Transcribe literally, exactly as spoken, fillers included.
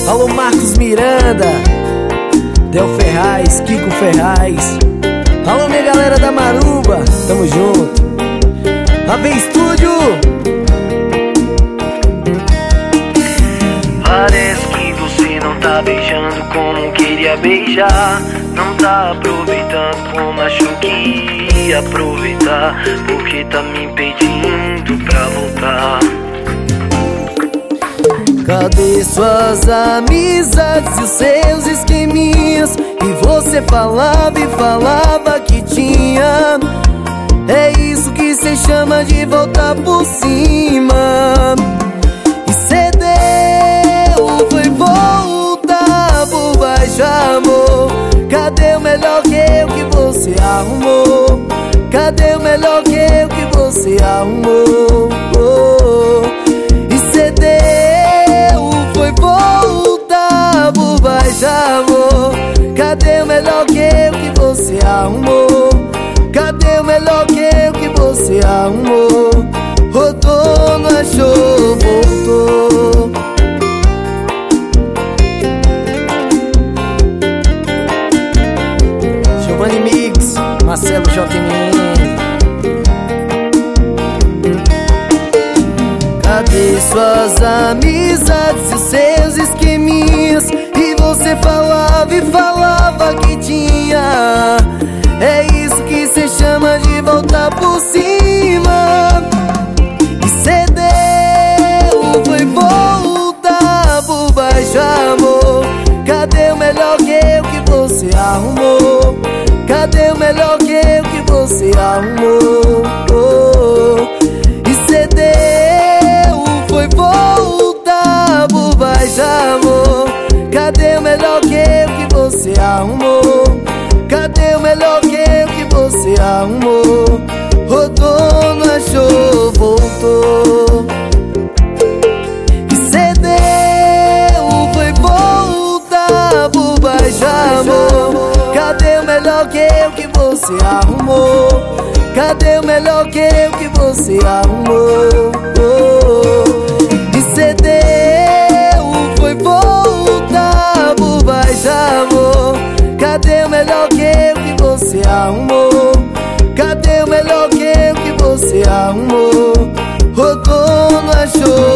Alô Marcos Miranda, Del Ferraz, Kiko Ferraz. Alô minha galera da Maruba, tamo junto. A V Estúdio. Parece que você não tá beijando como queria beijar. Não tá aproveitando como achou que ia aproveitar, porque tá me impedindo pra voltar. Cadê suas amizades e os seus esqueminhas que você falava e falava que tinha? É isso que cê chama de voltar por cima. E cê deu, foi voltar por baixo, amor. Cadê o melhor que eu que você arrumou? Cadê o melhor que eu que você arrumou? Oh. E cê deu, foi voltar por baixo, amor. Cadê o melhor que eu que você arrumou? Cadê o melhor que eu que você arrumou? Rodou, não achou, voltou. Giovanni Mix, Marcelo J M N. Cadê suas amizades e os seus esqueminhas? E você falava e falava que tinha. É isso que cê chama de voltar por cima. E cê deu, foi voltar por baixo, amor. Cadê o melhor que eu que você arrumou? Cadê o melhor que eu que você arrumou? Oh. E cê deu, foi voltar por baixo, amor. Cadê o melhor que eu que você arrumou? Cadê o melhor que eu que você arrumou? Rodou, não achou, voltou. E cê deu, foi voltar por baixo, amor. Cadê o melhor que eu que você arrumou? Cadê o melhor que eu que você arrumou? Oh. E cê deu, foi voltar por baixo, amor. Cadê o melhor que eu que você arrumou? Cadê o melhor que eu que você arrumou? Rodou, não achou.